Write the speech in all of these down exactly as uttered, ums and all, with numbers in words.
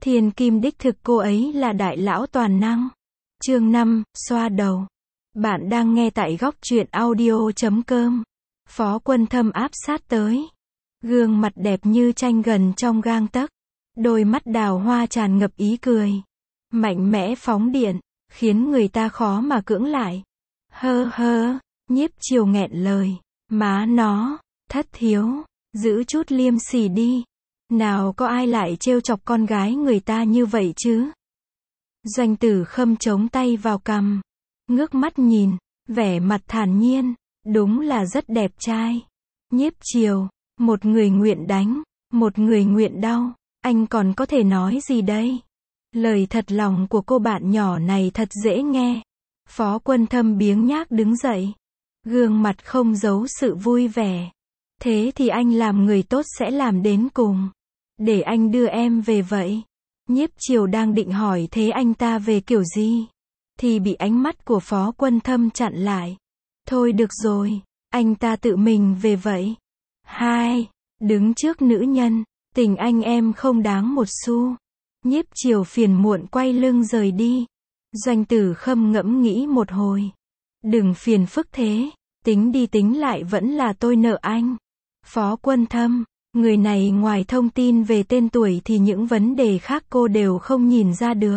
Thiên kim đích thực cô ấy là đại lão toàn năng. Chương năm, xoa đầu. Bạn đang nghe tại góc truyện audio chấm com. Phó Quân Thâm áp sát tới. Gương mặt đẹp như tranh gần trong gang tấc. Đôi mắt đào hoa tràn ngập ý cười. Mạnh mẽ phóng điện, khiến người ta khó mà cưỡng lại. Hơ hơ, Nhiếp Chiều nghẹn lời. Má nó, thất hiếu, giữ chút liêm sỉ đi. Nào có ai lại trêu chọc con gái người ta như vậy chứ? Doanh Tử Khâm chống tay vào cằm, ngước mắt nhìn, vẻ mặt thản nhiên, đúng là rất đẹp trai. Nhiếp Chiều, một người nguyện đánh, một người nguyện đau, anh còn có thể nói gì đây? Lời thật lòng của cô bạn nhỏ này thật dễ nghe. Phó Quân Thâm biếng nhác đứng dậy, gương mặt không giấu sự vui vẻ. Thế thì anh làm người tốt sẽ làm đến cùng. Để anh đưa em về vậy. Nhiếp Chiều đang định hỏi thế anh ta về kiểu gì, thì bị ánh mắt của Phó Quân Thâm chặn lại. Thôi được rồi, anh ta tự mình về vậy. Hai, đứng trước nữ nhân, tình anh em không đáng một xu. Nhiếp Chiều phiền muộn quay lưng rời đi. Doanh Tử Khâm ngẫm nghĩ một hồi. Đừng phiền phức thế, tính đi tính lại vẫn là tôi nợ anh. Phó Quân Thâm, người này ngoài thông tin về tên tuổi thì những vấn đề khác cô đều không nhìn ra được.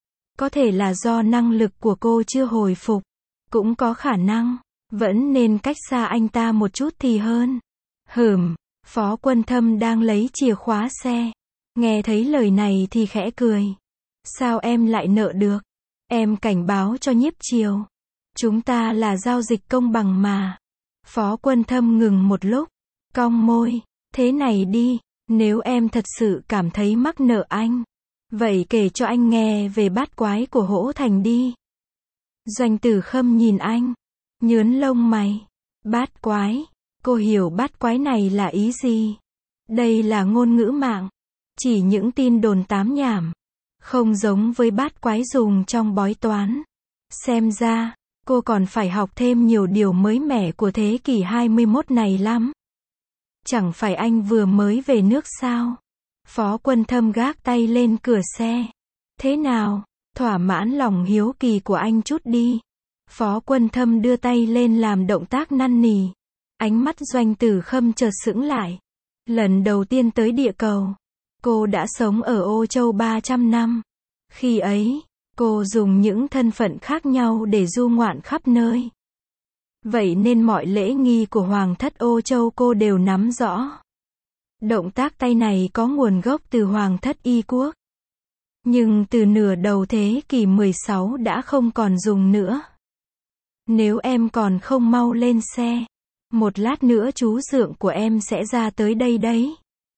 Có thể là do năng lực của cô chưa hồi phục, cũng có khả năng, vẫn nên cách xa anh ta một chút thì hơn. Hửm, Phó Quân Thâm đang lấy chìa khóa xe. Nghe thấy lời này thì khẽ cười. Sao em lại nợ được? Em cảnh báo cho Nhiếp Chiều. Chúng ta là giao dịch công bằng mà. Phó Quân Thâm ngừng một lúc, cong môi. Thế này đi, nếu em thật sự cảm thấy mắc nợ anh, vậy kể cho anh nghe về bát quái của Hỗ Thành đi. Doanh Tử Khâm nhìn anh, nhướn lông mày. Bát quái, cô hiểu bát quái này là ý gì? Đây là ngôn ngữ mạng, chỉ những tin đồn tám nhảm, không giống với bát quái dùng trong bói toán. Xem ra, cô còn phải học thêm nhiều điều mới mẻ của thế kỷ hai mươi mốt này lắm. Chẳng phải anh vừa mới về nước sao? Phó Quân Thâm gác tay lên cửa xe. Thế nào, thỏa mãn lòng hiếu kỳ của anh chút đi. Phó Quân Thâm đưa tay lên làm động tác năn nỉ. Ánh mắt Doanh Tử Khâm chợt sững lại. Lần đầu tiên tới địa cầu, cô đã sống ở Ô Châu ba trăm năm. Khi ấy, cô dùng những thân phận khác nhau để du ngoạn khắp nơi. Vậy nên mọi lễ nghi của Hoàng thất Ô Châu cô đều nắm rõ. Động tác tay này có nguồn gốc từ Hoàng thất Y quốc. Nhưng từ nửa đầu thế kỷ mười sáu đã không còn dùng nữa. Nếu em còn không mau lên xe, một lát nữa chú dượng của em sẽ ra tới đây đấy.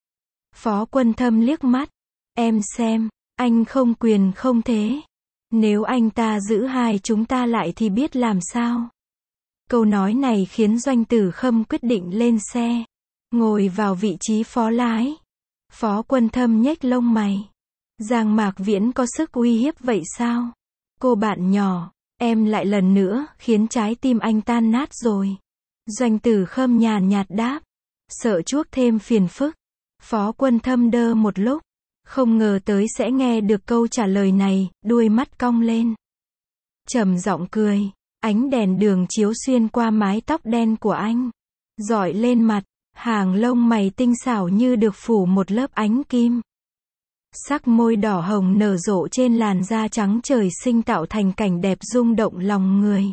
Phó Quân Thâm liếc mắt. Em xem, anh không quyền không thế. Nếu anh ta giữ hai chúng ta lại thì biết làm sao? Câu nói này khiến Doanh Tử Khâm quyết định lên xe, ngồi vào vị trí phó lái. Phó Quân Thâm nhếch lông mày. Giang Mạc Viễn có sức uy hiếp vậy sao? Cô bạn nhỏ, em lại lần nữa khiến trái tim anh tan nát rồi. Doanh Tử Khâm nhàn nhạt đáp. Sợ chuốc thêm phiền phức. Phó Quân Thâm đơ một lúc, không ngờ tới sẽ nghe được câu trả lời này, đuôi mắt cong lên. Trầm giọng cười. Ánh đèn đường chiếu xuyên qua mái tóc đen của anh, rọi lên mặt, hàng lông mày tinh xảo như được phủ một lớp ánh kim. Sắc môi đỏ hồng nở rộ trên làn da trắng trời sinh tạo thành cảnh đẹp rung động lòng người.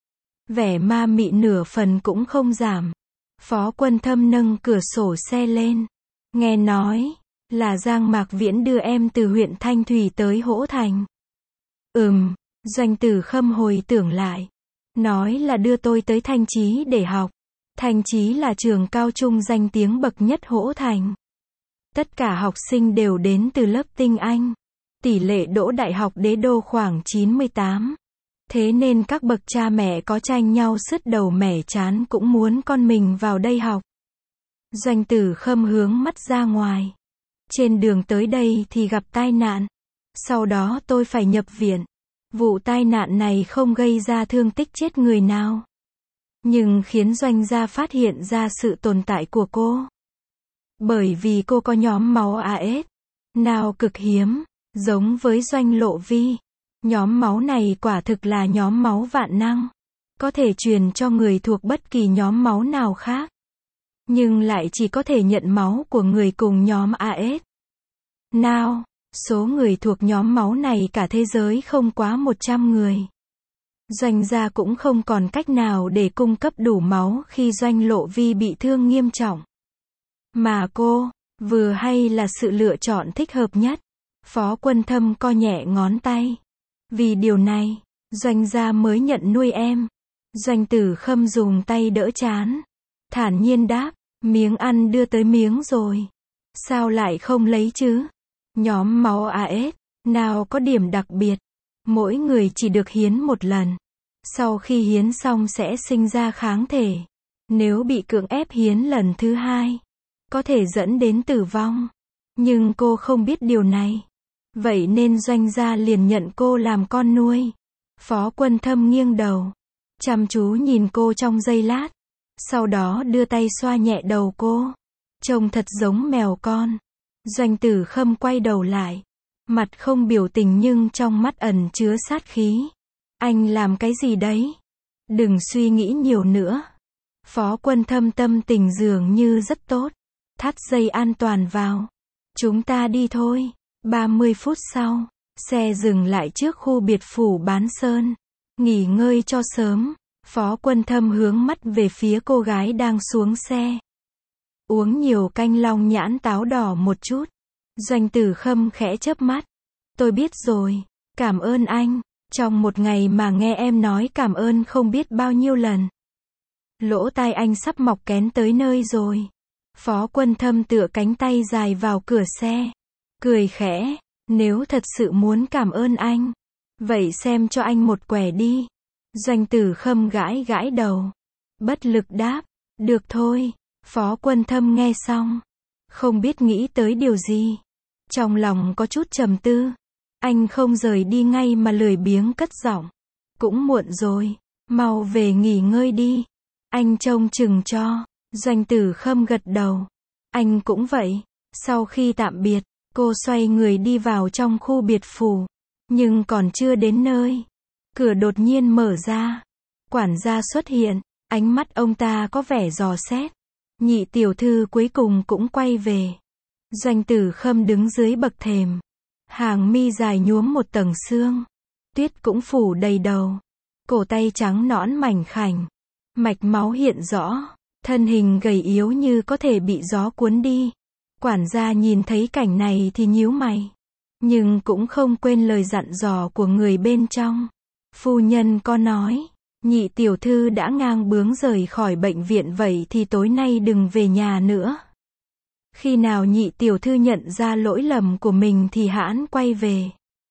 Vẻ ma mị nửa phần cũng không giảm. Phó Quân Thâm nâng cửa sổ xe lên. Nghe nói, là Giang Mạc Viễn đưa em từ huyện Thanh Thủy tới Hỗ Thành. Ừm, Doanh Tử Khâm hồi tưởng lại. Nói là đưa tôi tới Thanh Chí để học. Thanh Chí là trường cao trung danh tiếng bậc nhất Hỗ Thành. Tất cả học sinh đều đến từ lớp tinh Anh. Tỷ lệ đỗ đại học đế đô khoảng chín mươi tám. Thế nên các bậc cha mẹ có tranh nhau sứt đầu mẻ chán cũng muốn con mình vào đây học. Doanh Tử Khâm hướng mắt ra ngoài. Trên đường tới đây thì gặp tai nạn. Sau đó tôi phải nhập viện. Vụ tai nạn này không gây ra thương tích chết người nào, nhưng khiến Doanh gia phát hiện ra sự tồn tại của cô. Bởi vì cô có nhóm máu a ét, nào cực hiếm, Giống với Doanh Lộ Vi, nhóm máu này quả thực là nhóm máu vạn năng, có thể truyền cho người thuộc bất kỳ nhóm máu nào khác, nhưng lại chỉ có thể nhận máu của người cùng nhóm a ét. Nào, số người thuộc nhóm máu này cả thế giới không quá một trăm người. Doanh gia cũng không còn cách nào để cung cấp đủ máu khi Doanh Lộ Vi bị thương nghiêm trọng. Mà cô, vừa hay là sự lựa chọn thích hợp nhất. Phó Quân Thâm co nhẹ ngón tay. Vì điều này, Doanh gia mới nhận nuôi em. Doanh Tử Khâm dùng tay đỡ trán, thản nhiên đáp, miếng ăn đưa tới miếng rồi. Sao lại không lấy chứ? Nhóm máu a ét, nào có điểm đặc biệt. Mỗi người chỉ được hiến một lần. Sau khi hiến xong sẽ sinh ra kháng thể. Nếu bị cưỡng ép hiến lần thứ hai, có thể dẫn đến tử vong. Nhưng cô không biết điều này. Vậy nên Doanh gia liền nhận cô làm con nuôi. Phó Quân Thâm nghiêng đầu, chăm chú nhìn cô trong giây lát. Sau đó đưa tay xoa nhẹ đầu cô. Trông thật giống mèo con. Doanh Tử Khâm quay đầu lại. Mặt không biểu tình nhưng trong mắt ẩn chứa sát khí. Anh làm cái gì đấy? Đừng suy nghĩ nhiều nữa. Phó Quân Thâm tâm tình dường như rất tốt. Thắt dây an toàn vào. Chúng ta đi thôi. ba mươi phút sau, xe dừng lại trước khu biệt phủ Bán Sơn. Nghỉ ngơi cho sớm. Phó Quân Thâm hướng mắt về phía cô gái đang xuống xe. Uống nhiều canh long nhãn táo đỏ một chút. Doanh Tử Khâm khẽ chớp mắt. Tôi biết rồi. Cảm ơn anh. Trong một ngày mà nghe em nói cảm ơn không biết bao nhiêu lần. Lỗ tai anh sắp mọc kén tới nơi rồi. Phó Quân Thâm tựa cánh tay dài vào cửa xe. Cười khẽ. Nếu thật sự muốn cảm ơn anh, vậy xem cho anh một quẻ đi. Doanh Tử Khâm gãi gãi đầu. Bất lực đáp. Được thôi. Phó Quân Thâm nghe xong, không biết nghĩ tới điều gì. Trong lòng có chút trầm tư. Anh không rời đi ngay mà lười biếng cất giọng. Cũng muộn rồi. Mau về nghỉ ngơi đi. Anh trông chừng cho. Doanh Tử Khâm gật đầu. Anh cũng vậy. Sau khi tạm biệt, cô xoay người đi vào trong khu biệt phủ. Nhưng còn chưa đến nơi, cửa đột nhiên mở ra. Quản gia xuất hiện. Ánh mắt ông ta có vẻ dò xét. Nhị tiểu thư cuối cùng cũng quay về. Doanh Tử Khâm đứng dưới bậc thềm. Hàng mi dài nhuốm một tầng sương. Tuyết cũng phủ đầy đầu. Cổ tay trắng nõn mảnh khảnh. Mạch máu hiện rõ. Thân hình gầy yếu như có thể bị gió cuốn đi. Quản gia nhìn thấy cảnh này thì nhíu mày. Nhưng cũng không quên lời dặn dò của người bên trong. Phu nhân có nói, nhị tiểu thư đã ngang bướng rời khỏi bệnh viện vậy thì tối nay đừng về nhà nữa. Khi nào nhị tiểu thư nhận ra lỗi lầm của mình thì hãn quay về.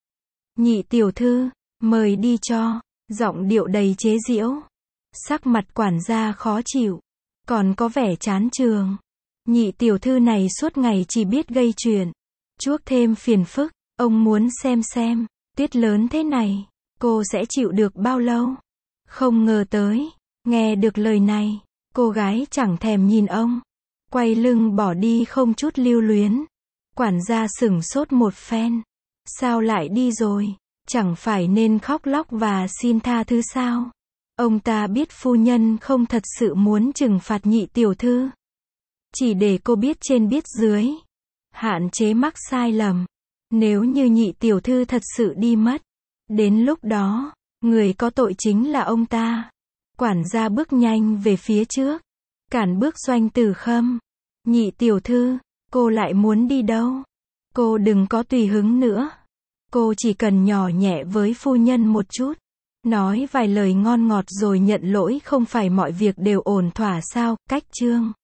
Nhị tiểu thư, mời đi cho. Giọng điệu đầy chế giễu. Sắc mặt quản gia khó chịu. Còn có vẻ chán chường. Nhị tiểu thư này suốt ngày chỉ biết gây chuyện. Chuốc thêm phiền phức. Ông muốn xem xem, tuyết lớn thế này, cô sẽ chịu được bao lâu? Không ngờ tới. Nghe được lời này, cô gái chẳng thèm nhìn ông. Quay lưng bỏ đi không chút lưu luyến. Quản gia sửng sốt một phen. Sao lại đi rồi? Chẳng phải nên khóc lóc và xin tha thứ sao? Ông ta biết phu nhân không thật sự muốn trừng phạt nhị tiểu thư. Chỉ để cô biết trên biết dưới. Hạn chế mắc sai lầm. Nếu như nhị tiểu thư thật sự đi mất, đến lúc đó, người có tội chính là ông ta. Quản gia bước nhanh về phía trước. Cản bước Doanh Tử Khâm. Nhị tiểu thư, cô lại muốn đi đâu? Cô đừng có tùy hứng nữa. Cô chỉ cần nhỏ nhẹ với phu nhân một chút. Nói vài lời ngon ngọt rồi nhận lỗi không phải mọi việc đều ổn thỏa sao? Cách chương